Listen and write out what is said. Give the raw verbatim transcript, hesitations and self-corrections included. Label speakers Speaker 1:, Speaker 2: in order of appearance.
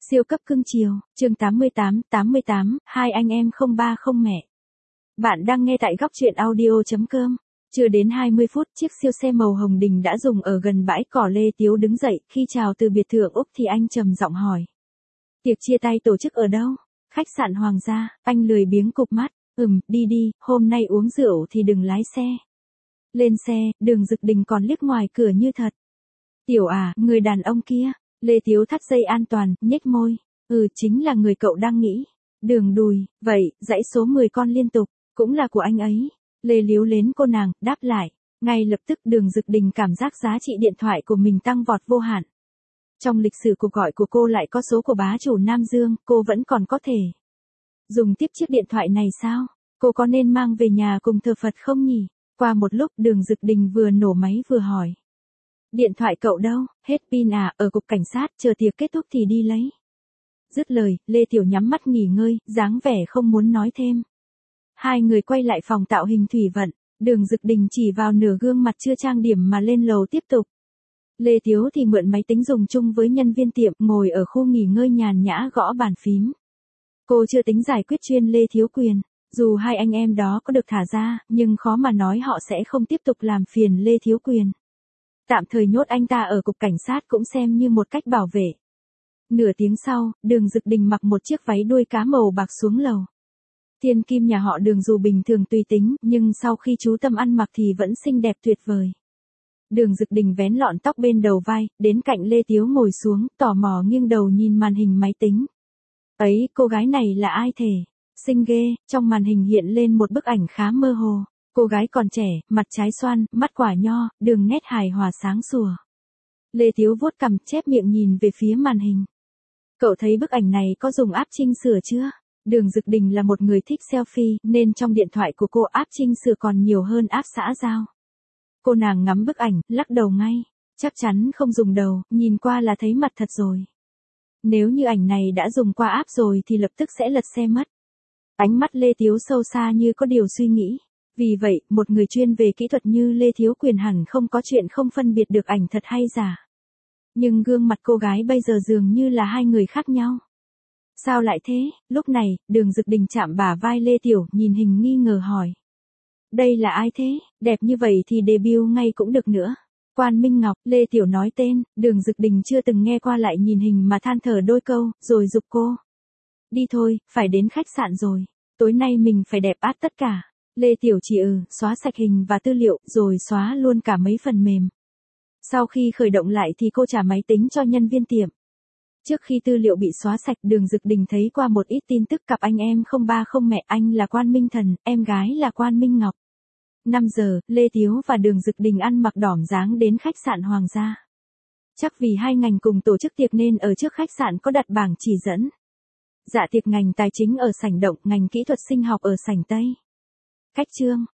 Speaker 1: Siêu cấp cưng chiều, chương tám mươi tám, tám mươi tám, hai anh em không ba không mẹ. Bạn đang nghe tại góc truyện audio chấm com. Chưa đến hai mươi phút, chiếc siêu xe màu hồng đình đã dừng ở gần bãi cỏ. Lê Tiếu đứng dậy, khi chào từ biệt thự Úc thì anh trầm giọng hỏi. Tiệc chia tay tổ chức ở đâu? Khách sạn Hoàng gia. Anh lười biếng cụp mắt. Ừm, đi đi, hôm nay uống rượu thì đừng lái xe. Lên xe, Đường Dực Đình còn liếc ngoài cửa như thật. Tiểu à, người đàn ông kia. Lê Tiếu thắt dây an toàn, nhếch môi. Ừ, chính là người cậu đang nghĩ. Đường Đùi, vậy, dãy số mười con liên tục, cũng là của anh ấy. Lê liếu lến cô nàng, đáp lại. Ngay lập tức Đường Dực Đình cảm giác giá trị điện thoại của mình tăng vọt vô hạn. Trong lịch sử cuộc gọi của cô lại có số của bá chủ Nam Dương, cô vẫn còn có thể dùng tiếp chiếc điện thoại này sao? Cô có nên mang về nhà cùng thờ Phật không nhỉ? Qua một lúc Đường Dực Đình vừa nổ máy vừa hỏi. Điện thoại cậu đâu? Hết pin à? Ở cục cảnh sát, chờ tiệc kết thúc thì đi lấy. Dứt lời, Lê Tiểu nhắm mắt nghỉ ngơi, dáng vẻ không muốn nói thêm. Hai người quay lại phòng tạo hình thủy vận, Đường Dực Đình chỉ vào nửa gương mặt chưa trang điểm mà lên lầu tiếp tục. Lê Tiếu thì mượn máy tính dùng chung với nhân viên tiệm, ngồi ở khu nghỉ ngơi nhàn nhã gõ bàn phím. Cô chưa tính giải quyết chuyên Lê Thiếu Quyền. Dù hai anh em đó có được thả ra, nhưng khó mà nói họ sẽ không tiếp tục làm phiền Lê Thiếu Quyền. Tạm thời nhốt anh ta ở cục cảnh sát cũng xem như một cách bảo vệ. Nửa tiếng sau, Đường Dực Đình mặc một chiếc váy đuôi cá màu bạc xuống lầu. Thiên kim nhà họ Đường dù bình thường tùy tính, nhưng sau khi chú Tâm ăn mặc thì vẫn xinh đẹp tuyệt vời. Đường Dực Đình vén lọn tóc bên đầu vai, đến cạnh Lê Tiếu ngồi xuống, tò mò nghiêng đầu nhìn màn hình máy tính. Ấy, cô gái này là ai thể? Xinh ghê. Trong màn hình hiện lên một bức ảnh khá mơ hồ. Cô gái còn trẻ, mặt trái xoan, mắt quả nho, đường nét hài hòa sáng sủa. Lê Tiếu vuốt cằm chép miệng nhìn về phía màn hình. Cậu thấy bức ảnh này có dùng app chỉnh sửa chưa? Đường Dực Đình là một người thích selfie, nên trong điện thoại của cô app chỉnh sửa còn nhiều hơn app xã giao. Cô nàng ngắm bức ảnh, lắc đầu ngay. Chắc chắn không dùng đầu, nhìn qua là thấy mặt thật rồi. Nếu như ảnh này đã dùng qua app rồi thì lập tức sẽ lật xe mất. Ánh mắt Lê Tiếu sâu xa như có điều suy nghĩ. Vì vậy, một người chuyên về kỹ thuật như Lê Thiếu Quyền hẳn không có chuyện không phân biệt được ảnh thật hay giả. Nhưng gương mặt cô gái bây giờ dường như là hai người khác nhau. Sao lại thế? Lúc này, Đường Dực Đình chạm bả vai Lê Tiểu, nhìn hình nghi ngờ hỏi. Đây là ai thế? Đẹp như vậy thì debut ngay cũng được nữa. Quan Minh Ngọc. Lê Tiểu nói tên, Đường Dực Đình chưa từng nghe qua, lại nhìn hình mà than thở đôi câu, rồi giục cô. Đi thôi, phải đến khách sạn rồi. Tối nay mình phải đẹp át tất cả. Lê Tiểu chỉ ừ, xóa sạch hình và tư liệu, rồi xóa luôn cả mấy phần mềm. Sau khi khởi động lại thì cô trả máy tính cho nhân viên tiệm. Trước khi tư liệu bị xóa sạch, Đường Dực Đình thấy qua một ít tin tức cặp anh em không ba không mẹ, anh là Quan Minh Thần, em gái là Quan Minh Ngọc. năm giờ, Lê Tiếu và Đường Dực Đình ăn mặc đỏm dáng đến khách sạn Hoàng gia. Chắc vì hai ngành cùng tổ chức tiệc nên ở trước khách sạn có đặt bảng chỉ dẫn. Dạ tiệc ngành tài chính ở sảnh động, ngành kỹ thuật sinh học ở sảnh Tây. Cách chương.